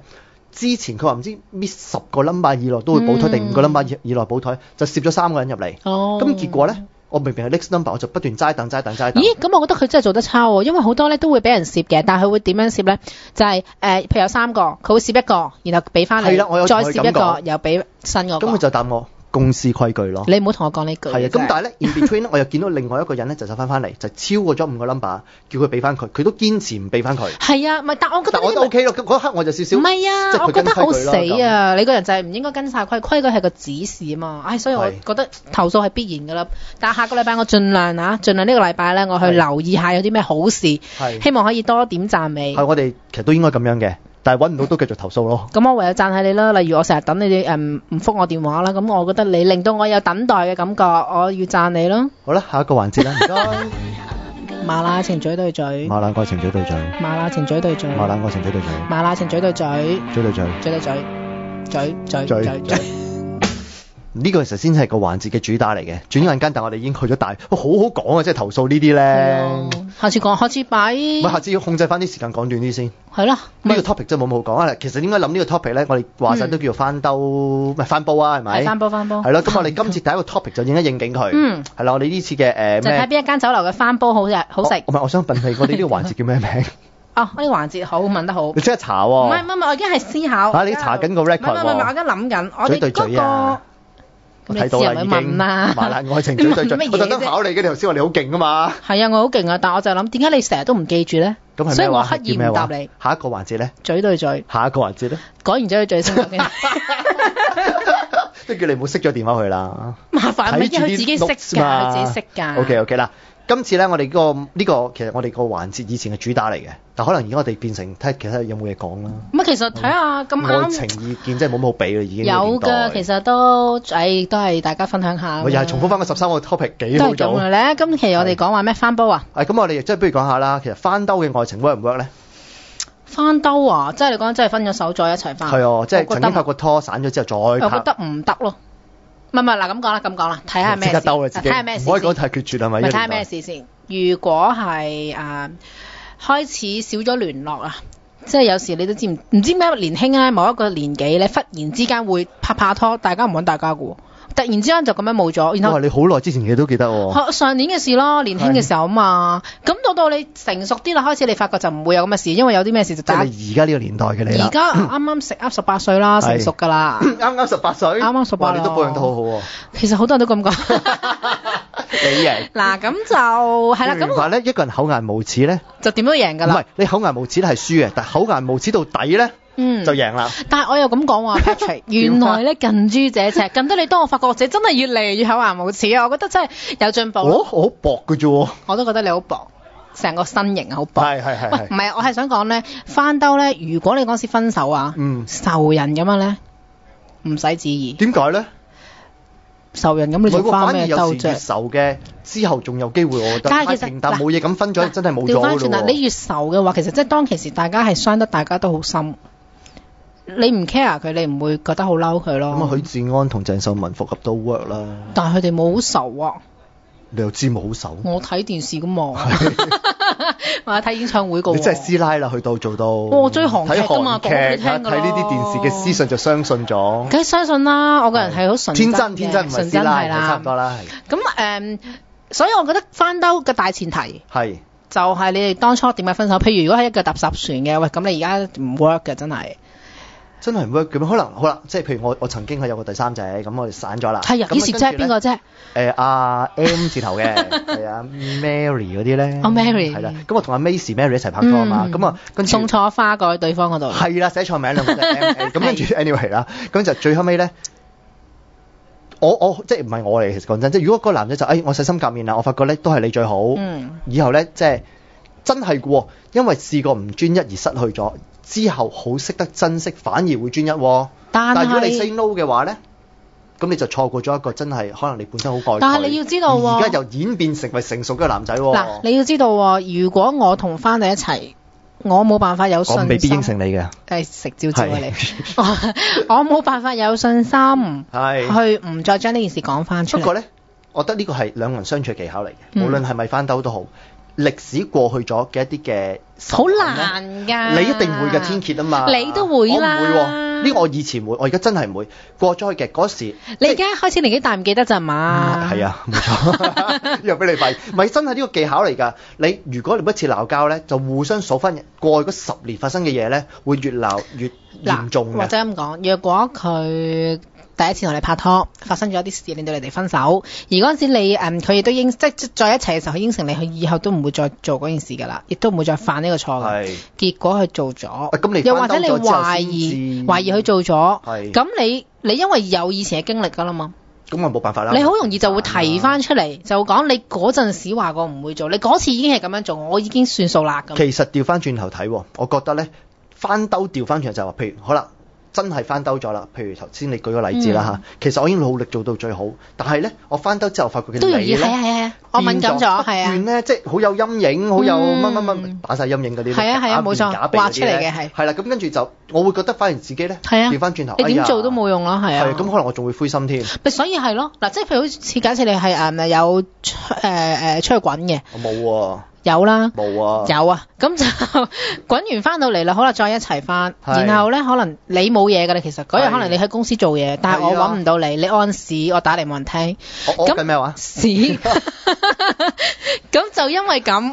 C: 之前佢話唔知搣十個 number 以內都會補台，定五個 number 以內補台，就攝咗三個人入嚟。哦，咁結果咧，我明明係 next number，我就不斷齋等齋等齋等。
B: 咦？咁我覺得佢真係做得差喎，因為好多咧都會俾人攝嘅，但係佢會點樣攝咧？就係、是、誒、呃，譬如有三個，佢會攝一個，然後俾翻你，再攝一個，又俾新嗰個。咁佢
C: 就答我。公司規矩咯，
B: 你唔好同我講呢句。
C: 係啊，咁但係咧 in between 咧，我又見到另外一個人咧就走翻翻嚟，就超過咗五個 number， 叫佢俾翻佢，佢都堅持唔俾翻佢。係
B: 啊，唔係，但我覺得
C: 但我都 OK 咯，嗰一刻我就少少。
B: 唔係啊，我覺得好死啊！你個人就係唔應該跟晒規，規矩係個指示啊嘛。唉，所以我覺得投訴係必然㗎啦。但係下個禮拜我盡量啊，盡量呢個禮拜咧，我去留意下有啲咩好事，希望可以多點讚美。
C: 係，我哋其實都應該咁樣嘅。但係揾唔到都繼續投訴咯。
B: 咁我唯有讚下你啦。例如我成日等你哋誒唔覆我電話啦，咁我覺得你令到我有等待嘅感覺，我要讚你咯。
C: 好啦，下一個環節啦，唔該。
B: 麻辣情嘴對嘴。
C: 麻辣愛情嘴對嘴。
B: 麻辣情嘴對嘴。
C: 麻辣愛情嘴對嘴。
B: 麻辣情嘴對嘴。
C: 嘴對嘴。
B: 嘴對嘴。嘴嘴嘴嘴嘴。
C: 呢個其實先係個環節嘅主打嚟嘅，轉眼間但我哋已經去咗大，好好講啊！即係投訴呢啲咧。
B: 下次講，下次擺。
C: 唔係，下次要控制翻啲時間講短啲先。
B: 係啦。
C: 呢個 topic 真係冇乜好講啊！其實點解諗呢個 topic 咧？我哋話晒都叫做翻兜，唔係翻煲啊，係咪？
B: 翻煲翻煲。
C: 係咯，咁我哋今次第一個 topic 就應一應景佢。嗯。係啦，我哋呢次嘅誒
B: 就睇邊一間酒樓嘅翻煲好食好食。
C: 唔係，我想問你，我哋呢個環節叫咩名？
B: 哦，呢個環節好問得好。
C: 你即刻查喎。
B: 唔係唔係，我已經係思考。
C: 嚇！你查緊個 record 喎。
B: 唔係唔係，我而家諗緊，我哋嗰個。
C: 我睇到啦，已經麻辣愛情嘴對嘴，我特登考你嘅，你頭先話你好勁啊嘛。係啊，
B: 我好勁啊，但我就諗點解你成日都唔記住咧？咁係咩話？所以我刻意唔答你。
C: 下一個環節咧？
B: 嘴對嘴。
C: 下一個環節咧？
B: 講完嘴對嘴先講嘅。
C: 即係叫你唔好熄咗電話佢啦。
B: 麻煩咪因為佢自己熄㗎，佢自己熄㗎。
C: OK OK 啦。今次咧，我哋呢個呢個其實我哋個環節以前係主打嚟嘅，但可能而家我哋變成睇下其他有冇嘢講啦。
B: 咁啊，其實睇下咁啱。愛情
C: 意見真係冇乜好比啦，已經。
B: 有㗎，其實都誒都係大家分享下。
C: 我又係重複翻個十三個 topic 幾好做。
B: 都係咁嘅咧。今期我哋講話咩翻煲啊？
C: 係咁，我哋亦即係不如講下啦。其實翻兜嘅愛情 work 唔 work 咧？
B: 翻兜啊，即係你講真係分咗手再一齊翻。
C: 係啊，即係曾經拍過拖，散咗之後再拍。
B: 我覺得唔得咯。唔係唔係嗱，咁講啦，咁講啦，睇下咩事。睇下咩事。
C: 唔可以講太決絕係咪？
B: 睇下咩事先。如果係誒、呃、開始少咗聯絡啊，即係有時你都知唔唔知咩年輕咧，某一個年紀咧，忽然之間會拍拍拖，大家唔揾大家嘅喎。突然之間就咁樣冇咗，然後
C: 你好耐之前嘅都記得喎。
B: 上年嘅事咯，年輕嘅時候啊嘛。咁到到你成熟啲啦，開始你發覺就唔會有咁嘅事，因為有啲咩事就打。
C: 即係而家呢個年代嘅你。
B: 而家啱啱食啱十八歲啦，成熟㗎啦。
C: 啱啱十八歲。啱
B: 啱十八。
C: 你都保養得好好喎。
B: 其實好多人都咁講。
C: 你贏。嗱
B: 咁就係啦。咁
C: 話咧，一個人厚顏無恥咧，
B: 就點都贏㗎啦。
C: 唔係，你厚顏無恥咧係輸嘅，但係厚顏無恥到底咧。嗯，就贏啦！
B: 但係我又咁講話 Patrick， 原來咧近朱者赤，近得你當我發覺自己真係越嚟越厚顏無恥啊！我覺得真係有進步。
C: 我好薄嘅啫喎，
B: 我都覺得你好薄，成個身形好薄。
C: 係係係。喂，
B: 唔係，我係想講咧，翻兜咧，如果你嗰時分手啊，嗯，仇人咁樣咧，唔使旨意。點解咧？仇人咁你仲翻咩兜啫？
C: 仇嘅之後仲有機會，我覺得。但係其實但冇嘢咁分咗，真係冇咗咯。調翻轉啦，
B: 你越仇嘅話，其實即係當其時大家係傷得大家都好深。你唔 care 佢，你唔會覺得好嬲佢咯。
C: 咁啊，許志安同鄭秀文復合都 work 啦。
B: 但係佢哋冇好仇啊。
C: 你又知冇好仇？
B: 我睇電視㗎嘛，我睇演唱會個。
C: 你真係師奶啦，去到做到。
B: 我追韓劇㗎嘛，講俾你聽㗎咯。
C: 睇呢啲電視嘅思想就相信咗。
B: 梗係相信啦，我個人係好純
C: 天真天真唔係師奶，差唔多啦。
B: 咁誒、嗯，所以我覺得翻兜嘅大前提係就係你哋當初點解分手？譬如如果係一腳踏十船嘅，喂，咁你而家唔 work 嘅真係。
C: 真係唔 work 咁，可能好啦，即係譬如我我曾經係有個第三者，咁我哋散咗啦。
B: 係啊，幾時啫？邊個啫？
C: 誒阿 M 字頭嘅，係啊 Mary 嗰啲咧。
B: 哦 Mary。係
C: 啦，咁我同阿 Macy Mary 一齊拍拖啊嘛，咁啊跟住
B: 送錯花過去對方嗰度。
C: 係啦，寫錯名兩個 M，咁跟住 anyway 啦，咁就最後尾咧，我我即係唔係我嚟？其實講真，即係如果個男仔就誒我洗心革面啦，我發覺咧都係你最好，嗯，以後咧即係真係喎，因為試過唔專一而失去咗。之後好識得珍惜，反而會專一喎。但係如果你 say no 嘅話咧，咁你就錯過咗一個真係可能你本身好愛佢。
B: 但係你要知道喎，
C: 而家又演變成為成熟嘅男仔喎。
B: 嗱，你要知道喎，如果我同翻你一齊，我冇辦法有信心。
C: 我未必應承你嘅。
B: 誒食蕉蕉啊你！我冇辦法有信心，係去唔再將呢件事講翻出嚟。
C: 不過咧，我覺得呢個係兩個人相處嘅技巧嚟嘅，嗯、無論係咪翻兜都好。 歷史過去咗嘅一啲嘅
B: 好難㗎，
C: 你一定會嘅天蠍啊嘛，
B: 你都會啦。
C: 我唔會喎。呢個我以前會，我而家真係唔會過咗去嘅嗰時。
B: 你而家開始年紀大唔記得咋嘛？
C: 係啊，冇錯，又俾你廢。唔係真係呢個技巧嚟㗎。你如果你每一次鬧交咧，就互相數翻過去嗰十年發生嘅嘢咧，會越鬧越嚴重嘅。
B: 或者咁講，若果佢第一次同你拍拖，發生咗一啲事令到你哋分手，而嗰陣時你誒佢亦都應即係再一齊嘅時候，佢應承你，佢以後都唔會再做嗰件事㗎啦，亦都唔會再犯呢個錯嘅。結果佢做咗，
C: 咁你
B: 又或者你懷疑懷疑佢做咗，咁你你因為有以前嘅經歷㗎啦嘛，
C: 咁我冇辦法啦。
B: 你好容易就會提翻出嚟，就講你嗰陣時話過唔會做，你嗰次已經係咁樣做，我已經算數啦咁。
C: 其實調翻轉頭睇，我覺得咧翻兜調翻轉就係話，譬如好啦。真係翻兜咗啦，譬如頭先你舉個例子啦嚇、嗯，其實我已經努力做到最好，但係咧我翻兜之後發覺嘅你咧，
B: 係啊係啊，我敏感咗，係啊，
C: 不斷咧即係好有陰影，好有乜乜乜打晒陰影嗰啲，係
B: 啊係啊冇錯，畫出嚟嘅係，
C: 係啦，咁跟住就我會覺得反而自己咧調翻轉頭，
B: 你點做都冇用咯，係啊，
C: 係咁可能我仲會灰心添。
B: 咪所以係咯，嗱即係譬如好似假設你係誒有誒誒出去滾嘅，
C: 我冇喎。
B: 有啦，
C: 冇啊，
B: 有啊，咁就滾完翻到嚟啦，好啦，再一齊翻，然後咧可能你冇嘢㗎啦，其實嗰日可能你喺公司做嘢，但係我揾唔到你，你按屎，我打嚟冇人聽，
C: 我我緊咩話？
B: 屎，咁就因為咁，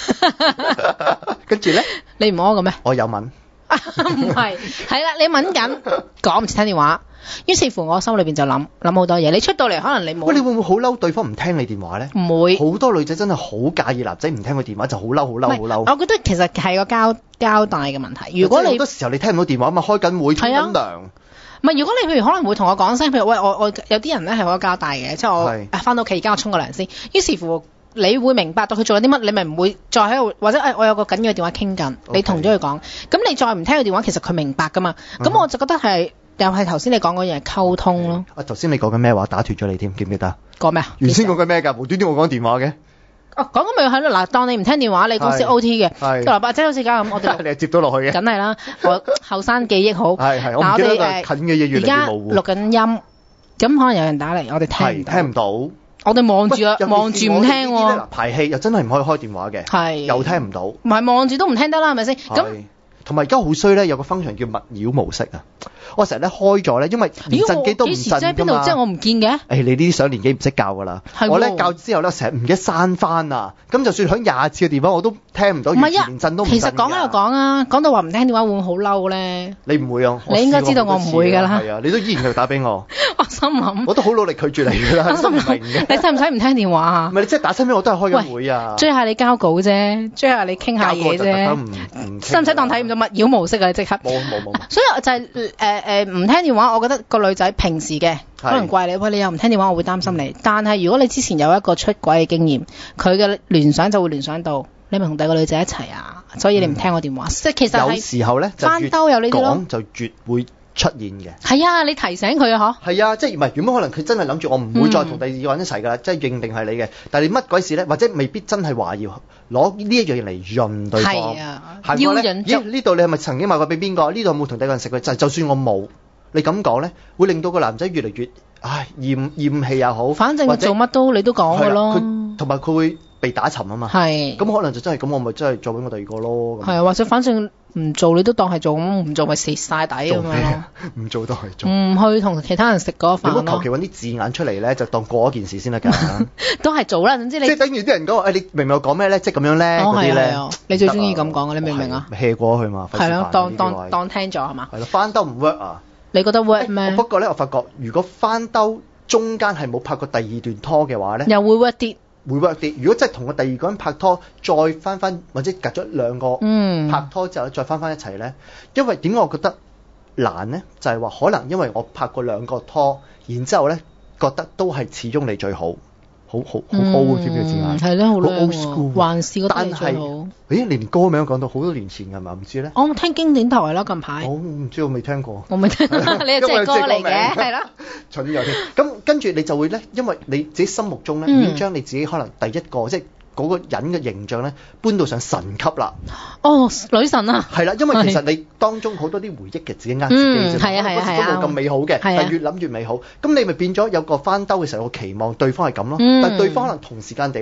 C: 跟住咧，
B: 你唔屙嘅咩？
C: 我有問，
B: 唔係，係啦，你問緊，講唔切聽電話。於是乎我心裏邊就諗諗好多嘢，你出到嚟可能你冇。喂，
C: 你會唔會好嬲對方唔聽你電話咧？
B: 唔會。好
C: 多女仔真係好介意男仔唔聽佢電話，就好嬲好嬲好嬲。
B: 我覺得其實係個交交代嘅問題。如果你好多
C: 時候你聽唔到電話嘛，開緊會沖緊涼。
B: 唔係，如果你譬如可能會同我講聲，譬如喂我我有啲人咧係好交代嘅，即係我誒翻到屋企而家我沖個涼先。於是乎你會明白到佢做咗啲乜，你咪唔會再喺度或者誒我有個緊要嘅電話傾緊，okay. 你同咗佢講，咁你再唔聽佢電話，其實佢明白噶嘛。咁、嗯、我就覺得係。又係頭先你講嗰樣溝通咯。啊，
C: 頭先你講緊咩話？打斷咗你添，記唔記得？
B: 講咩啊？
C: 原先講緊咩㗎？無端端我講電話嘅。
B: 哦，講緊咪係咯。嗱，當你唔聽電話，你公司 O T 嘅。係。嗱，或者好似家咁，我哋
C: 你係接到落去嘅。
B: 梗係啦，我後生記憶好。係係，我唔記得近嘅嘢越嚟越模糊。而家錄緊音，咁可能有人打嚟，我哋聽唔到。聽唔到。我哋望住啊，望住唔聽喎。
C: 排氣又真係唔可以開電話嘅。係。又聽唔到。唔
B: 係望住都唔聽得啦，係咪先？咁。
C: 同埋而家好衰咧，有個 function 叫勿擾模式啊！我成日咧開咗咧，因為連震機都唔震㗎嘛。幾時啫？邊度即係我唔見嘅？誒、哎，你呢啲上年紀唔識教㗎啦。我咧教之後咧，成日唔記得刪翻啊！咁就算響廿次嘅電話，我都聽唔到，完全連震都唔震。其實講喺度講啊，講到話唔聽電話會唔會好嬲咧？你唔會啊！你應該知道我唔會㗎啦。係啊，你都依然繼續打俾我。我心諗，我都好努力拒絕你㗎啦。我心諗，你使唔使唔聽電話啊？唔係，你即係打親俾我都係開緊會啊。追下你交稿啫，追下你傾下嘢啫。使唔使當睇唔到？勿擾模式啊！即刻冇冇冇，所以就係誒誒唔聽電話，我覺得個女仔平時嘅可能怪你，喂你又唔聽電話，我會擔心你。嗯、但係如果你之前有一個出軌嘅經驗，佢嘅聯想就會聯想到你咪同第二個女仔一齊啊，所以你唔聽我電話。即、嗯、係其實有時候咧，翻兜有呢啲咯，就越會出現嘅。係啊，你提醒佢啊，嗬。係啊，即係唔係？原本可能佢真係諗住我唔會再同第二個人一齊㗎啦，即係認定係你嘅。但係你乜鬼事咧？或者未必真係話要攞呢一樣嘢嚟潤對方。係啊，要潤。咦？呢度你係咪曾經買過俾邊個？呢度有冇同第二個人食過？就就算我冇，你咁講咧，會令到個男仔越嚟越唉厭厭氣又好。反正做乜都你都講㗎咯。同埋佢會被打沉啊嘛。係。咁可能就真係咁，我咪真係做俾我第二個咯。係啊，或者反正。唔做你都當係做，咁唔做咪蝕晒底咁樣咯。唔做都係做。唔去同其他人食嗰飯咯。你唔好求其揾啲字眼出嚟咧，就當過一件事先得㗎。都係做啦，總之你。即係等於啲人講，誒你明唔明我講咩咧？即係咁樣咧嗰啲咧。你最中意咁講嘅，你明唔明啊？hea 過去嘛。係咯，當當當聽咗係嘛？係咯，翻兜唔 work 啊？你覺得 work 咩？不過咧，我發覺如果翻兜中間係冇拍過第二段拖嘅話咧，又會 work 啲。會 work 啲。如果真係同個第二個人拍拖，再翻翻或者隔咗兩個拍拖之後再翻翻一齊咧、嗯，因為點解我覺得難咧？就係、是、話可能因為我拍過兩個拖，然之後咧覺得都係始終你最好，好好好 old 添嘅字眼，係咯，好 old school，還是覺得你最好。誒，你連歌名講到好多年前㗎嘛？唔知咧。我聽經典台啦，近排。我唔知，我未聽過。我未聽，你係真係歌嚟嘅，係咯。蠢咗添。咁跟住你就會咧，因為你自己心目中咧、嗯、已經將你自己可能第一個即係嗰個人嘅形象咧搬到上神級啦。哦，女神啊！係啦，因為其實你當中好多啲回憶嘅自己呃自己啫，係啊係啊係啊，都冇咁美好嘅，但係越諗越美好。咁你咪變咗有個翻兜嘅時候，我期望對方係咁咯。嗯、但係對方可能同時間地咧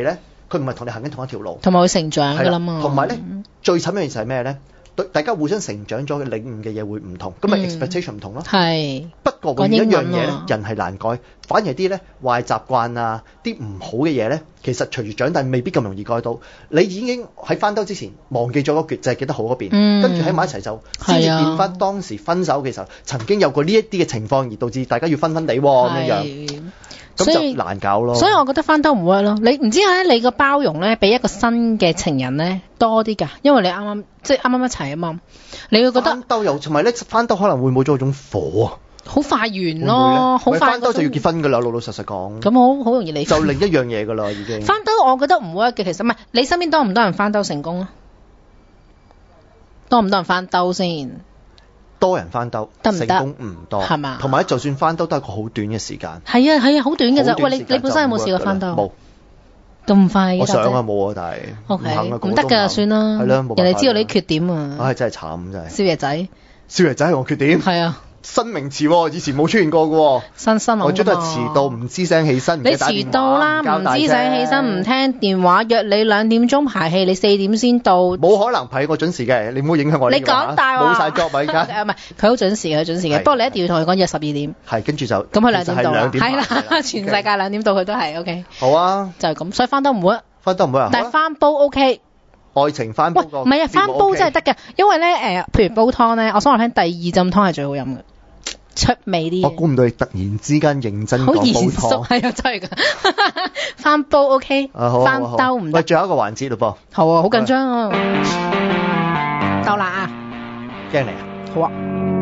C: 佢唔係同你行緊同一條路，
B: 同埋會成長㗎啦嘛。
C: 同埋咧，最慘嘅就係咩咧？對大家互相成長咗嘅領悟嘅嘢會唔同，咁咪 expectation 唔同咯。係。不過永遠一樣嘢咧，人係難改，反而啲咧壞習慣啊，啲唔好嘅嘢咧，其實隨住長大未必咁容易改到。你已經喺翻兜之前忘記咗嗰橛，就係記得好嗰邊，跟住喺埋一齊就先至見翻當時分手嘅時候曾經有過呢一啲嘅情況，而導致大家要分分地喎咁樣。咁就難搞咯。所以我覺得翻兜唔 work 咯。你唔知咧，你個包容咧，俾一個新嘅情人咧多啲㗎，因為你啱啱即係啱啱一齊啊嘛，你會覺得翻兜又同埋咧翻兜可能會冇咗嗰種火啊，好快完咯，好快翻兜就要結婚㗎啦，老老實實講。咁好好容易離婚。就另一樣嘢㗎啦，已經。翻兜我覺得唔 work嘅，其實唔係你身邊多唔多人翻兜成功啊？多唔多人翻兜先？多人翻兜成功唔多，係嘛？同埋就算翻兜都係個好短嘅時間。係啊係啊，好短嘅啫。喂，你你本身有冇試過翻兜？冇。咁快？我想啊冇啊，但係唔肯啊，唔得㗎，算啦。係咯，冇辦法。人哋知道你缺點啊。唉，真係慘真係。少爺仔。少爺仔係我缺點。係啊。新名詞喎，以前冇出現過嘅喎。新新我最多係遲到，唔知聲起身。你遲到啦，唔知聲起身，唔聽電話，約你兩點鐘排戲，你四點先到。冇可能排我準時嘅，你唔好影響我。你講大話。冇晒 job 啊而家。唔係，佢好準時嘅，佢準時嘅。不過你一定要同佢講約十二點。係，跟住就。咁佢兩點到啦。係啦，全世界兩點到佢都係 OK。好啊。就係咁，所以翻得唔會。翻得唔會啊？但係翻煲 OK。愛情翻煲個。唔係啊，翻煲真係得嘅，因為咧誒，譬如煲湯咧，我想話聽第二浸湯係最好飲嘅。出味啲，我估唔到你突然之間認真講煲湯，好嚴肅，係啊，真係㗎。翻煲 OK，翻兜唔得。喂，仲有一個環節嘞噃。好啊，好緊張啊。夠啦啊！驚你啊！好啊。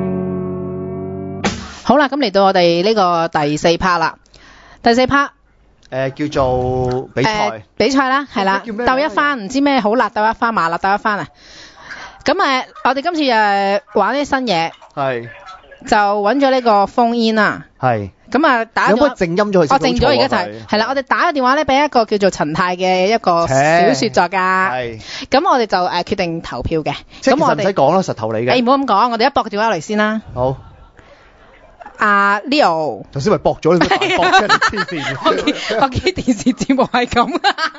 C: 好啦，咁嚟到我哋呢個第四 part 啦。第四 part 誒叫做比賽，比賽啦，係啦，鬥一番，唔知咩好辣鬥一番，麻辣鬥一番啊！咁誒，我哋今次誒玩啲新嘢。係。就揾咗呢個phone in啦，係咁啊打咗，有冇靜音咗佢？我靜咗，而家就係係啦，我哋打個電話咧俾一個叫做陳太嘅一個小説作家，係咁我哋就誒決定投票嘅，咁我哋唔使講啦，實投你嘅。誒唔好咁講，我哋一駁個電話嚟先啦。好。阿 Leo，頭先咪駁咗你，駁咗你黐線。我我見電視節目係咁，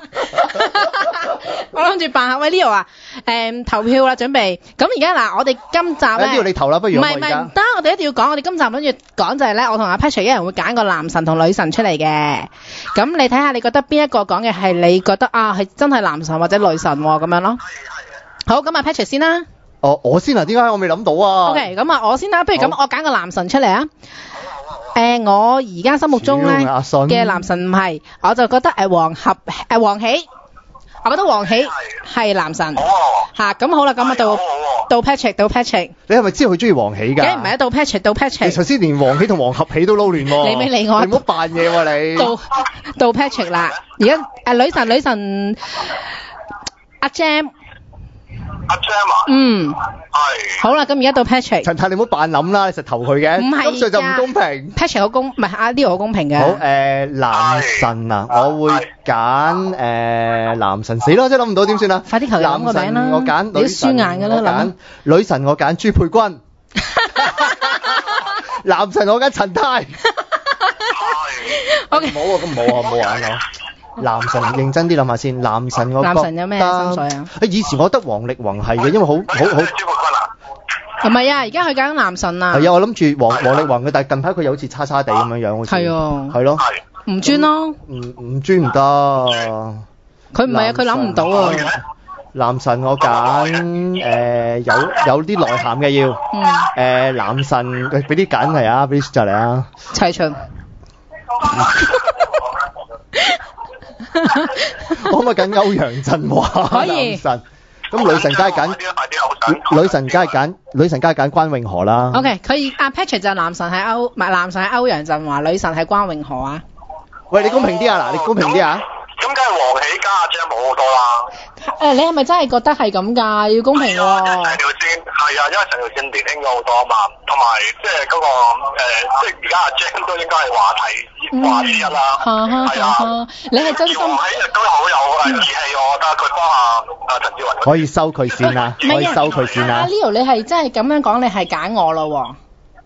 C: 我諗住扮下喂 Leo 啊，誒投票啦，準備。咁而家嗱，我哋今集咧，Leo 你投啦，不如唔係唔係唔得，我哋一定要講，我哋今集諗住講就係咧，我同阿 Patrick 一人會揀個男神同女神出嚟嘅。咁你睇下，你覺得邊一個講嘅係你覺得啊係真係男神或者女神咁樣咯？好，咁阿 Patrick 先啦。哦，我先啊？點解我未諗到啊 ？OK， 咁啊，我先啦。不如咁，我揀個男神出嚟啊。誒，我而家心目中咧嘅男神唔係，我就覺得誒黃合誒黃喜，我覺得黃喜係男神。嚇，咁好啦，咁啊到到 Patrick， 到 Patrick。你係咪知道佢中意黃喜㗎？梗係唔係啊？到 Patrick， 到 Patrick。你頭先連黃喜同黃合喜都撈亂喎。你咪理我。你唔好扮嘢喎你。到到 Patrick 啦，而家誒女神女神阿 Jam。阿 Jam 啊，嗯，係，好啦，咁而家到 Patrick，陳太你唔好扮諗啦，你實投佢嘅，唔係，咁所以就唔公平。Patrick 好公，唔係阿 Leo 好公平嘅。好，誒男神啊，我會揀誒男神，死咯，真係諗唔到點算啊！快啲求其諗個名啦，我揀女神，我揀女神，我揀朱佩君，男神我揀陳太。OK，冇啊，咁冇啊，冇玩啊。男神認真啲諗下先，男神我覺得男神有咩心水啊？誒以前我覺得王力宏係嘅，因為好好好。唔係啊，而家佢揀男神啊。係啊，我諗住王王力宏嘅，但係近排佢又好似差差地咁樣樣好似。係啊。係咯。唔專咯。唔唔專唔得。佢唔係啊，佢諗唔到啊。男神我揀誒有有啲內涵嘅要。嗯。誒男神，俾啲揀嚟啊，俾啲選擇嚟啊。齊秦。我可唔可以揀歐陽震華？可以。男神，咁女神梗係揀，女神梗係揀，女神梗係揀關詠荷啦。OK，佢阿 Patrick 就男神係歐，唔係男神係歐陽震華，女神係關詠荷啊。喂，你公平啲啊！嗱，你公平啲啊！咁梗係黃喜加阿 Jam 好好多啦。誒，你係咪真係覺得係咁㗎？要公平喎。成條線係啊，因為成條線年輕咗好多啊嘛，同埋即係嗰個誒，即係而家阿 Jam 都應該係話題話之一啦。係啊，你係真心。黃喜亦都好有誒義氣，我覺得佢幫阿阿陳志雲。可以收佢線啦，可以收佢線啦。阿 Leo，你係真係咁樣講，你係揀我咯喎。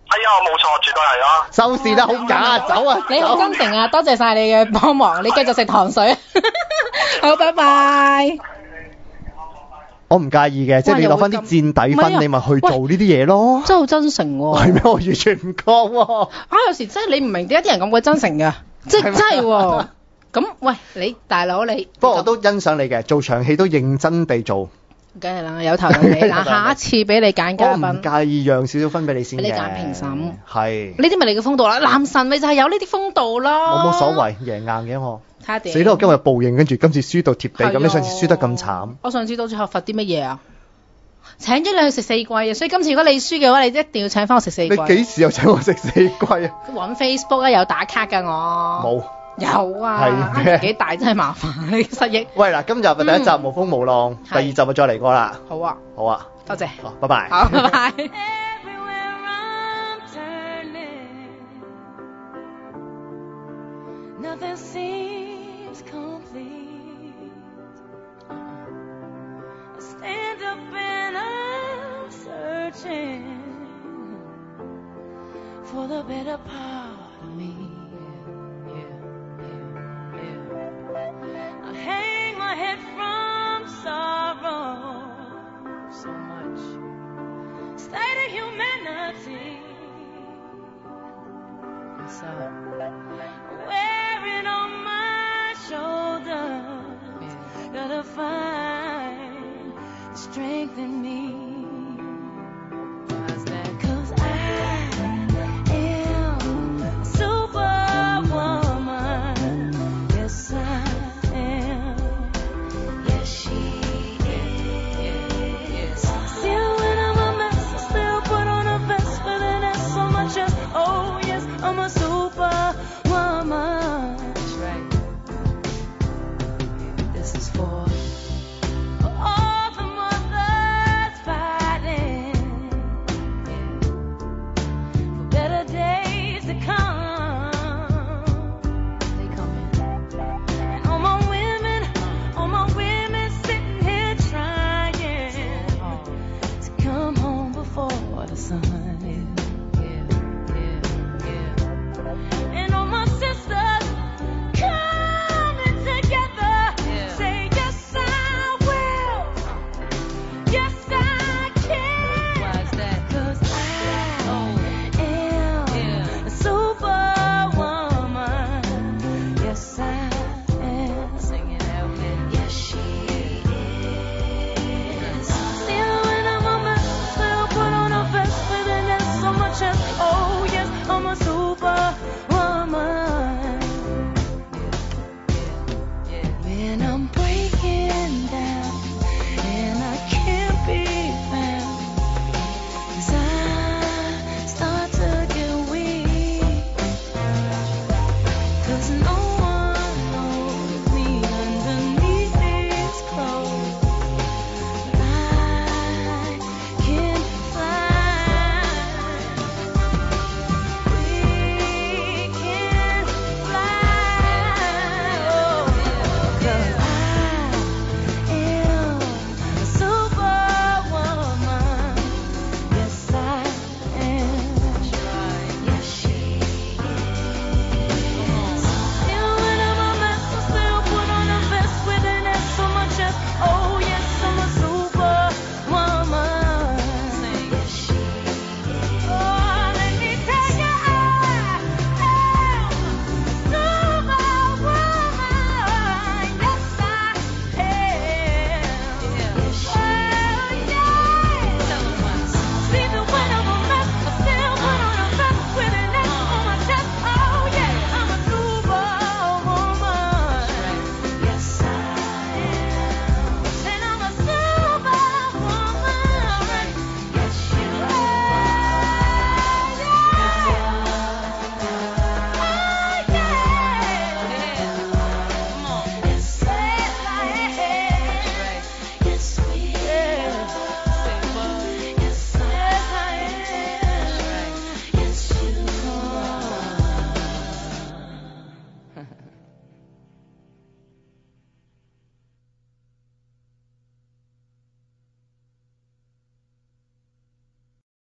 D: 係啊，冇錯，絕對係啊。
C: 收視得好假啊，走啊！
B: 你好真誠啊，多謝晒你嘅幫忙，你繼續食糖水。好，拜拜。
C: 我唔介意嘅，即係你攞翻啲墊底分，啊、你咪去做呢啲嘢咯。
B: 真係好真誠喎、啊。
C: 係咩？我完全唔覺喎。啊，
B: 有時真係你唔明點解啲人咁鬼真誠㗎，即係真係喎。咁喂，你大佬你。不過
C: 我都欣賞你嘅，做場戲都認真地做。
B: 梗係啦，有頭有尾。嗱，下一次俾你揀嘉賓。我唔介
C: 意讓少少分俾你先嘅。俾
B: 你揀評審。
C: 係。
B: 呢啲咪你嘅風度啦，男神咪就係有呢啲風度咯。
C: 我冇所謂，贏硬嘅我。
B: 睇下點。
C: 死啦！我今日報應，跟住今次輸到貼地咁，你上次輸得咁慘。
B: 我上次到最後罰啲乜嘢啊？請咗你去食四季啊！所以今次如果你輸嘅話，你一定要請翻我食四季。
C: 你幾時又請我食四季啊？
B: 揾 Facebook 啊，有打卡㗎我。冇。有啊。係咩？幾大真係麻煩，你失憶。喂嗱，今集嘅第一集無風無浪，第二集就再嚟過啦。好啊。好啊。多謝。好，拜拜。好，拜拜。For the better part of me, yeah, yeah, yeah. I hang my head from sorrow so much, state of humanity. And so, wearing on my shoulders, yeah. Gotta find strength in me. Yes.